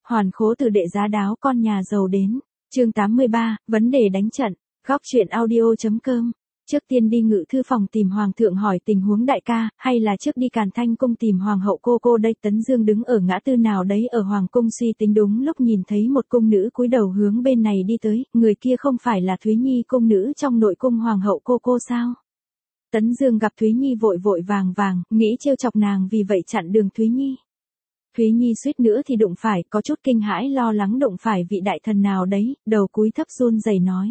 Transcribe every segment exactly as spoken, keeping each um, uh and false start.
Hoàn khố từ đệ giá đáo con nhà giàu đến. Chương tám mươi ba, vấn đề đánh trận. Góc truyện audio chấm com. Trước tiên đi ngự thư phòng tìm hoàng thượng hỏi tình huống đại ca, hay là trước đi Càn Thanh cung tìm hoàng hậu cô cô đây? Tấn Dương đứng ở ngã tư nào đấy ở hoàng cung suy tính, đúng lúc nhìn thấy một cung nữ cúi đầu hướng bên này đi tới, người kia không phải là Thúy Nhi cung nữ trong nội cung hoàng hậu cô cô sao? Tấn Dương gặp Thúy Nhi vội vội vàng vàng, nghĩ trêu chọc nàng vì vậy chặn đường Thúy Nhi. Thúy Nhi suýt nữa thì đụng phải, có chút kinh hãi lo lắng đụng phải vị đại thần nào đấy, đầu cúi thấp run rẩy nói.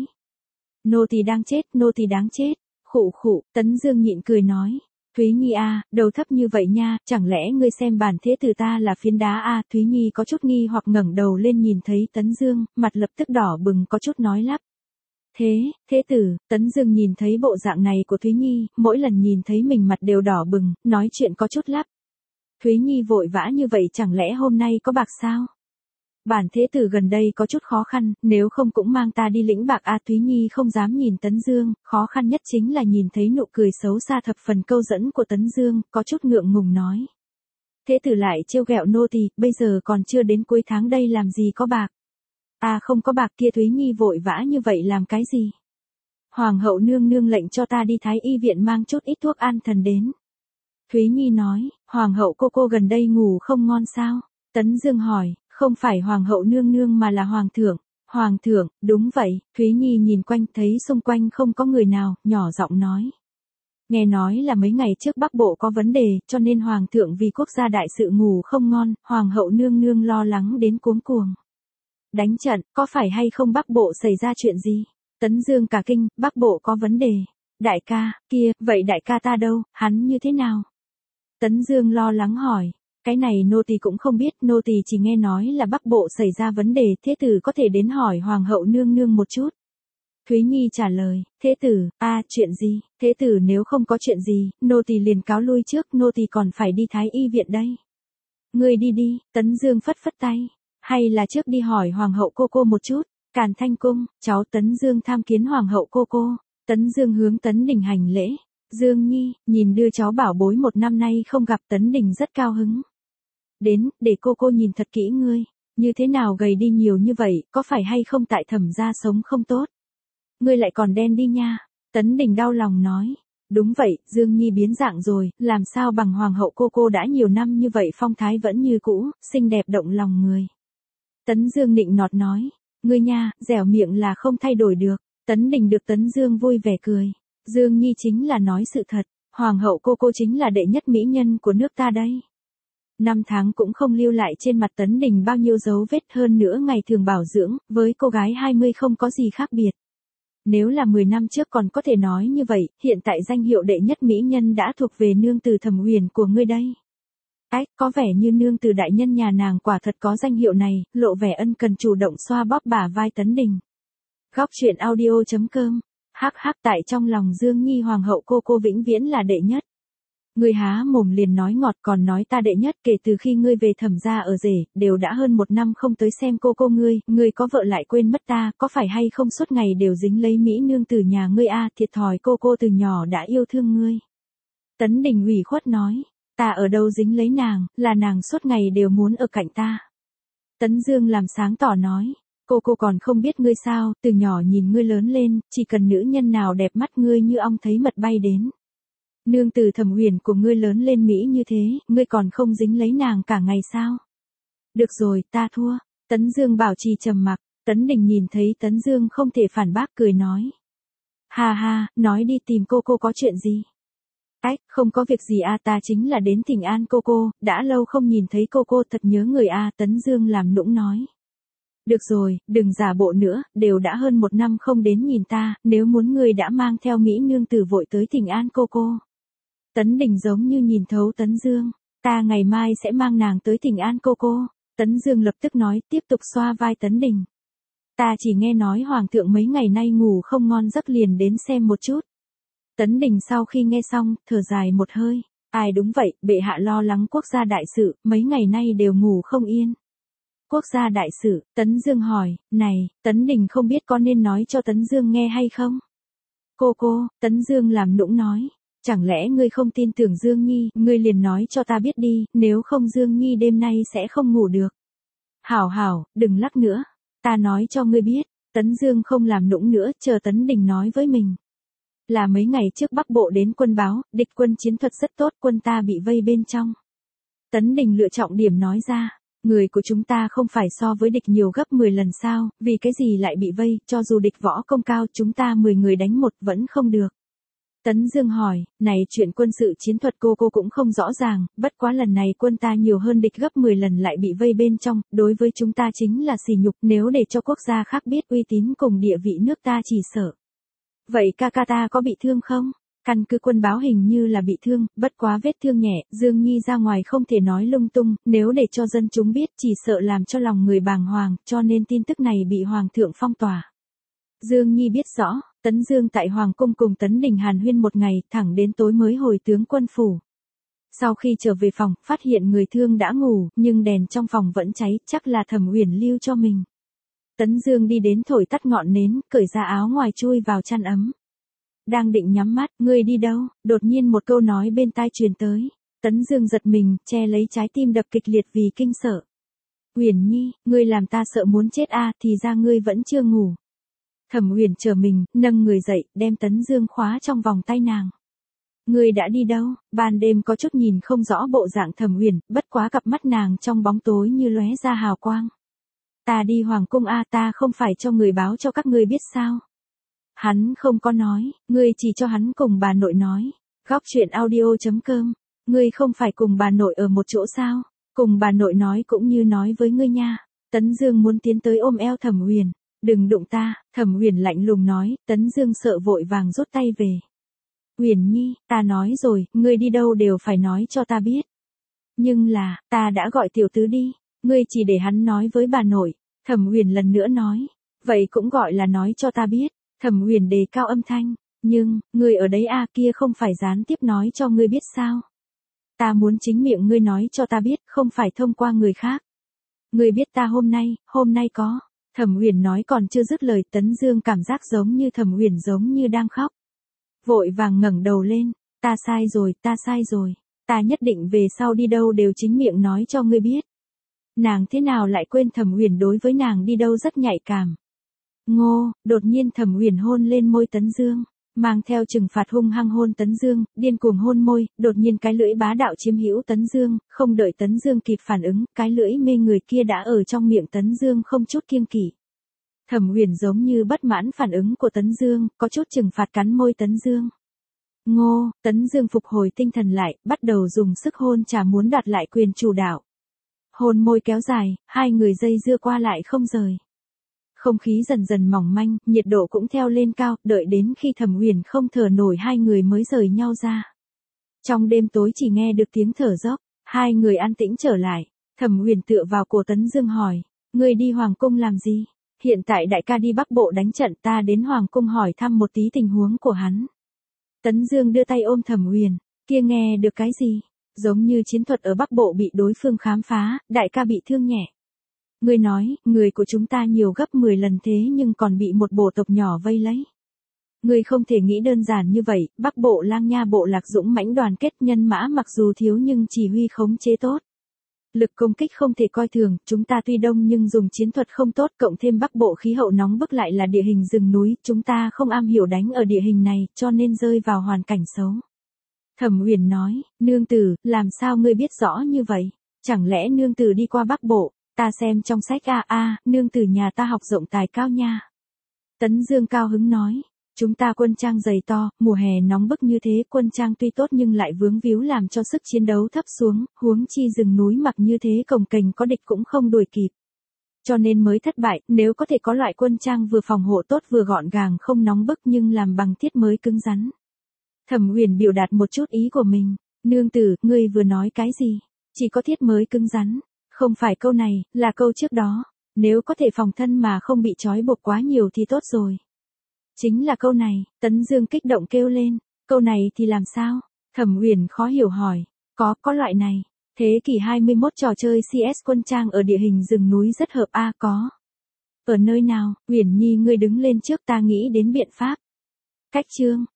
Nô tỳ đang chết, nô tỳ đáng chết. Khụ khụ, Tấn Dương nhịn cười nói. Thúy Nhi a, đầu thấp như vậy nha, chẳng lẽ ngươi xem bản thế tử ta là phiến đá a? Thúy Nhi có chút nghi hoặc ngẩng đầu lên nhìn thấy Tấn Dương, mặt lập tức đỏ bừng có chút nói lắp. Thế, thế tử, Tấn Dương nhìn thấy bộ dạng này của Thúy Nhi, mỗi lần nhìn thấy mình mặt đều đỏ bừng, nói chuyện có chút lắp. Thúy Nhi vội vã như vậy chẳng lẽ hôm nay có bạc sao? Bản thế tử gần đây có chút khó khăn, nếu không cũng mang ta đi lĩnh bạc a. Thúy Nhi không dám nhìn Tấn Dương, khó khăn nhất chính là nhìn thấy nụ cười xấu xa thập phần câu dẫn của Tấn Dương, có chút ngượng ngùng nói. Thế tử lại trêu ghẹo nô tỳ, bây giờ còn chưa đến cuối tháng đây làm gì có bạc. À không có bạc kia. Thúy Nhi vội vã như vậy làm cái gì? Hoàng hậu nương nương lệnh cho ta đi thái y viện mang chút ít thuốc an thần đến. Thúy Nhi nói, hoàng hậu cô cô gần đây ngủ không ngon sao? Tấn Dương hỏi. Không phải hoàng hậu nương nương mà là hoàng thượng. Hoàng thượng, đúng vậy. Thúy Nhi nhìn quanh thấy xung quanh không có người nào, nhỏ giọng nói. Nghe nói là mấy ngày trước Bắc Bộ có vấn đề, cho nên hoàng thượng vì quốc gia đại sự ngủ không ngon, hoàng hậu nương nương lo lắng đến cuống cuồng. Đánh trận, có phải hay không Bắc Bộ xảy ra chuyện gì? Tấn Dương cả kinh, Bắc Bộ có vấn đề. Đại ca, kia, vậy đại ca ta đâu, hắn như thế nào? Tấn Dương lo lắng hỏi. Cái này nô tỳ cũng không biết, nô tỳ chỉ nghe nói là Bắc Bộ xảy ra vấn đề, thế tử có thể đến hỏi hoàng hậu nương nương một chút. Thúy Nhi trả lời, thế tử, a à, chuyện gì? Thế tử nếu không có chuyện gì, nô tỳ liền cáo lui trước, nô tỳ còn phải đi thái y viện đây. Ngươi đi đi. Tấn Dương phất phất tay, hay là trước đi hỏi hoàng hậu cô cô một chút. Càn Thanh cung, cháu Tấn Dương tham kiến hoàng hậu cô cô. Tấn Dương hướng Tấn Đình hành lễ. Dương Nhi, nhìn đưa cháu bảo bối một năm nay không gặp. Tấn Đình rất cao hứng. Đến, để cô cô nhìn thật kỹ ngươi, như thế nào gầy đi nhiều như vậy, có phải hay không tại Thẩm gia sống không tốt? Ngươi lại còn đen đi nha. Tấn Đình đau lòng nói. Đúng vậy, Dương Nhi biến dạng rồi, làm sao bằng hoàng hậu cô cô đã nhiều năm như vậy phong thái vẫn như cũ, xinh đẹp động lòng người. Tấn Dương nịnh nọt nói. Ngươi nha, dẻo miệng là không thay đổi được. Tấn Đình được Tấn Dương vui vẻ cười. Dương Nhi chính là nói sự thật, hoàng hậu cô cô chính là đệ nhất mỹ nhân của nước ta đây. Năm tháng cũng không lưu lại trên mặt Tấn Đình bao nhiêu dấu vết, hơn nữa ngày thường bảo dưỡng, với cô gái hai mươi không có gì khác biệt. Nếu là mười năm trước còn có thể nói như vậy, hiện tại danh hiệu đệ nhất mỹ nhân đã thuộc về nương tử Thẩm Huyền của ngươi đây. Ách, có vẻ như nương tử đại nhân nhà nàng quả thật có danh hiệu này, lộ vẻ ân cần chủ động xoa bóp bả vai Tấn Đình. Góc truyện audio chấm com. Hắc hắc, tại trong lòng Dương Nhi hoàng hậu cô cô vĩnh viễn là đệ nhất. Ngươi há mồm liền nói ngọt còn nói ta đệ nhất, kể từ khi ngươi về Thẩm gia ở rể, đều đã hơn một năm không tới xem cô cô ngươi, ngươi có vợ lại quên mất ta, có phải hay không suốt ngày đều dính lấy mỹ nương tử nhà ngươi a, thiệt thòi cô cô từ nhỏ đã yêu thương ngươi. Tấn Đình ủy khuất nói, ta ở đâu dính lấy nàng, là nàng suốt ngày đều muốn ở cạnh ta. Tấn Dương làm sáng tỏ nói. Cô cô còn không biết ngươi sao, từ nhỏ nhìn ngươi lớn lên, chỉ cần nữ nhân nào đẹp mắt ngươi như ong thấy mật bay đến. Nương tử Thẩm Huyền của ngươi lớn lên mỹ như thế, ngươi còn không dính lấy nàng cả ngày sao? Được rồi, ta thua. Tấn Dương bảo trì trầm mặc. Tấn Đình nhìn thấy Tấn Dương không thể phản bác cười nói. Ha ha, nói đi, tìm cô cô có chuyện gì? Ách, không có việc gì a, ta chính là đến thỉnh an cô cô, đã lâu không nhìn thấy cô cô thật nhớ người a. Tấn Dương làm nũng nói. Được rồi, đừng giả bộ nữa, đều đã hơn một năm không đến nhìn ta, nếu muốn ngươi đã mang theo mỹ nương tử vội tới thỉnh an cô cô. Tấn Đình giống như nhìn thấu Tấn Dương, ta ngày mai sẽ mang nàng tới thỉnh an cô cô. Tấn Dương lập tức nói, tiếp tục xoa vai Tấn Đình. Ta chỉ nghe nói hoàng thượng mấy ngày nay ngủ không ngon giấc liền đến xem một chút. Tấn Đình sau khi nghe xong, thở dài một hơi. Ai đúng vậy, bệ hạ lo lắng quốc gia đại sự, mấy ngày nay đều ngủ không yên. Quốc gia đại sự, Tấn Dương hỏi, này, Tấn Đình không biết có nên nói cho Tấn Dương nghe hay không? Cô cô, Tấn Dương làm nũng nói. Chẳng lẽ ngươi không tin tưởng Dương Nhi, ngươi liền nói cho ta biết đi, nếu không Dương Nhi đêm nay sẽ không ngủ được. Hảo hảo, đừng lắc nữa. Ta nói cho ngươi biết, Tấn Dương không làm nũng nữa, chờ Tấn Đình nói với mình. Là mấy ngày trước Bắc Bộ đến quân báo, địch quân chiến thuật rất tốt, quân ta bị vây bên trong. Tấn Đình lựa trọng điểm nói ra, người của chúng ta không phải so với địch nhiều gấp mười lần sao, vì cái gì lại bị vây, cho dù địch võ công cao chúng ta mười người đánh một vẫn không được. Tấn Dương hỏi, này chuyện quân sự chiến thuật cô cô cũng không rõ ràng, bất quá lần này quân ta nhiều hơn địch gấp mười lần lại bị vây bên trong, đối với chúng ta chính là sỉ nhục, nếu để cho quốc gia khác biết uy tín cùng địa vị nước ta chỉ sợ. Vậy ca ca ta có bị thương không? Căn cứ quân báo hình như là bị thương, bất quá vết thương nhẹ, Dương Nhi ra ngoài không thể nói lung tung, nếu để cho dân chúng biết chỉ sợ làm cho lòng người bàng hoàng, cho nên tin tức này bị Hoàng thượng phong tỏa. Dương Nhi biết rõ, Tấn Dương tại Hoàng cung cùng Tấn Đình hàn huyên một ngày, thẳng đến tối mới hồi tướng quân phủ. Sau khi trở về phòng, phát hiện người thương đã ngủ, nhưng đèn trong phòng vẫn cháy, chắc là Thẩm Uyển lưu cho mình. Tấn Dương đi đến thổi tắt ngọn nến, cởi ra áo ngoài chui vào chăn ấm. Đang định nhắm mắt, ngươi đi đâu? Đột nhiên một câu nói bên tai truyền tới. Tấn Dương giật mình, che lấy trái tim đập kịch liệt vì kinh sợ. Uyển Nhi, ngươi làm ta sợ muốn chết a, à, thì ra ngươi vẫn chưa ngủ. Thẩm Uyển chờ mình, nâng người dậy, đem Tấn Dương khóa trong vòng tay nàng. Ngươi đã đi đâu? Ban đêm có chút nhìn không rõ bộ dạng Thẩm Uyển, bất quá cặp mắt nàng trong bóng tối như lóe ra hào quang. Ta đi Hoàng cung a, à, ta không phải cho người báo cho các ngươi biết sao? Hắn không có nói, ngươi chỉ cho hắn cùng bà nội nói. Góc chuyện audio chấm com, ngươi không phải cùng bà nội ở một chỗ sao? Cùng bà nội nói cũng như nói với ngươi nha. Tấn Dương muốn tiến tới ôm eo Thẩm Uyển. Đừng đụng ta, Thẩm Uyển lạnh lùng nói, Tấn Dương sợ vội vàng rút tay về. Uyển Nhi, ta nói rồi, ngươi đi đâu đều phải nói cho ta biết. Nhưng là, ta đã gọi tiểu tứ đi, ngươi chỉ để hắn nói với bà nội. Thẩm Uyển lần nữa nói, vậy cũng gọi là nói cho ta biết. Thẩm Uyển đề cao âm thanh, nhưng, ngươi ở đấy a, kia không phải gián tiếp nói cho ngươi biết sao? Ta muốn chính miệng ngươi nói cho ta biết, không phải thông qua người khác. Ngươi biết ta hôm nay, hôm nay có. Thẩm Uyển nói còn chưa dứt lời, Tấn Dương cảm giác giống như Thẩm Uyển giống như đang khóc. Vội vàng ngẩng đầu lên, ta sai rồi, ta sai rồi, ta nhất định về sau đi đâu đều chính miệng nói cho ngươi biết. Nàng thế nào lại quên Thẩm Uyển đối với nàng đi đâu rất nhạy cảm. Ngô, đột nhiên Thẩm Uyển hôn lên môi Tấn Dương, mang theo trừng phạt hung hăng hôn Tấn Dương, điên cuồng hôn môi, đột nhiên cái lưỡi bá đạo chiếm hữu Tấn Dương, không đợi Tấn Dương kịp phản ứng, cái lưỡi mê người kia đã ở trong miệng Tấn Dương không chút kiêng kỵ. Thẩm Uyển giống như bất mãn phản ứng của Tấn Dương, có chút trừng phạt cắn môi Tấn Dương. Ngô, Tấn Dương phục hồi tinh thần lại, bắt đầu dùng sức hôn chả muốn đoạt lại quyền chủ đạo. Hôn môi kéo dài, hai người dây dưa qua lại không rời. Không khí dần dần mỏng manh, nhiệt độ cũng theo lên cao, đợi đến khi Thẩm Uyển không thở nổi hai người mới rời nhau ra. Trong đêm tối chỉ nghe được tiếng thở dốc, hai người an tĩnh trở lại. Thẩm Uyển tựa vào cổ Tấn Dương hỏi, ngươi đi Hoàng cung làm gì? Hiện tại đại ca đi Bắc Bộ đánh trận, ta đến Hoàng cung hỏi thăm một tí tình huống của hắn. Tấn Dương đưa tay ôm Thẩm Uyển, kia nghe được cái gì? Giống như chiến thuật ở Bắc Bộ bị đối phương khám phá, đại ca bị thương nhẹ. Ngươi nói, người của chúng ta nhiều gấp mười lần thế nhưng còn bị một bộ tộc nhỏ vây lấy. Ngươi không thể nghĩ đơn giản như vậy, Bắc Bộ Lang Nha bộ lạc dũng mãnh đoàn kết, nhân mã mặc dù thiếu nhưng chỉ huy khống chế tốt. Lực công kích không thể coi thường, chúng ta tuy đông nhưng dùng chiến thuật không tốt, cộng thêm Bắc Bộ khí hậu nóng bức lại là địa hình rừng núi, chúng ta không am hiểu đánh ở địa hình này, cho nên rơi vào hoàn cảnh xấu. Thẩm Uyển nói, nương tử, làm sao ngươi biết rõ như vậy? Chẳng lẽ nương tử đi qua Bắc Bộ? Ta xem trong sách a a, nương tử nhà ta học rộng tài cao nha. Tấn Dương cao hứng nói, chúng ta quân trang dày to, mùa hè nóng bức như thế, quân trang tuy tốt nhưng lại vướng víu làm cho sức chiến đấu thấp xuống, huống chi rừng núi mặc như thế cồng kềnh có địch cũng không đuổi kịp. Cho nên mới thất bại, nếu có thể có loại quân trang vừa phòng hộ tốt vừa gọn gàng không nóng bức nhưng làm bằng thiết mới cứng rắn. Thẩm Uyển biểu đạt một chút ý của mình, nương tử, ngươi vừa nói cái gì? Chỉ có thiết mới cứng rắn. Không phải câu này, là câu trước đó. Nếu có thể phòng thân mà không bị trói buộc quá nhiều thì tốt rồi. Chính là câu này, Tấn Dương kích động kêu lên. Câu này thì làm sao? Thẩm Uyển khó hiểu hỏi. Có, có loại này. Thế kỷ hai mươi mốt trò chơi xê ét quân trang ở địa hình rừng núi rất hợp a à, có. Ở nơi nào? Uyển Nhi ngươi đứng lên trước, ta nghĩ đến biện pháp. Cách chương.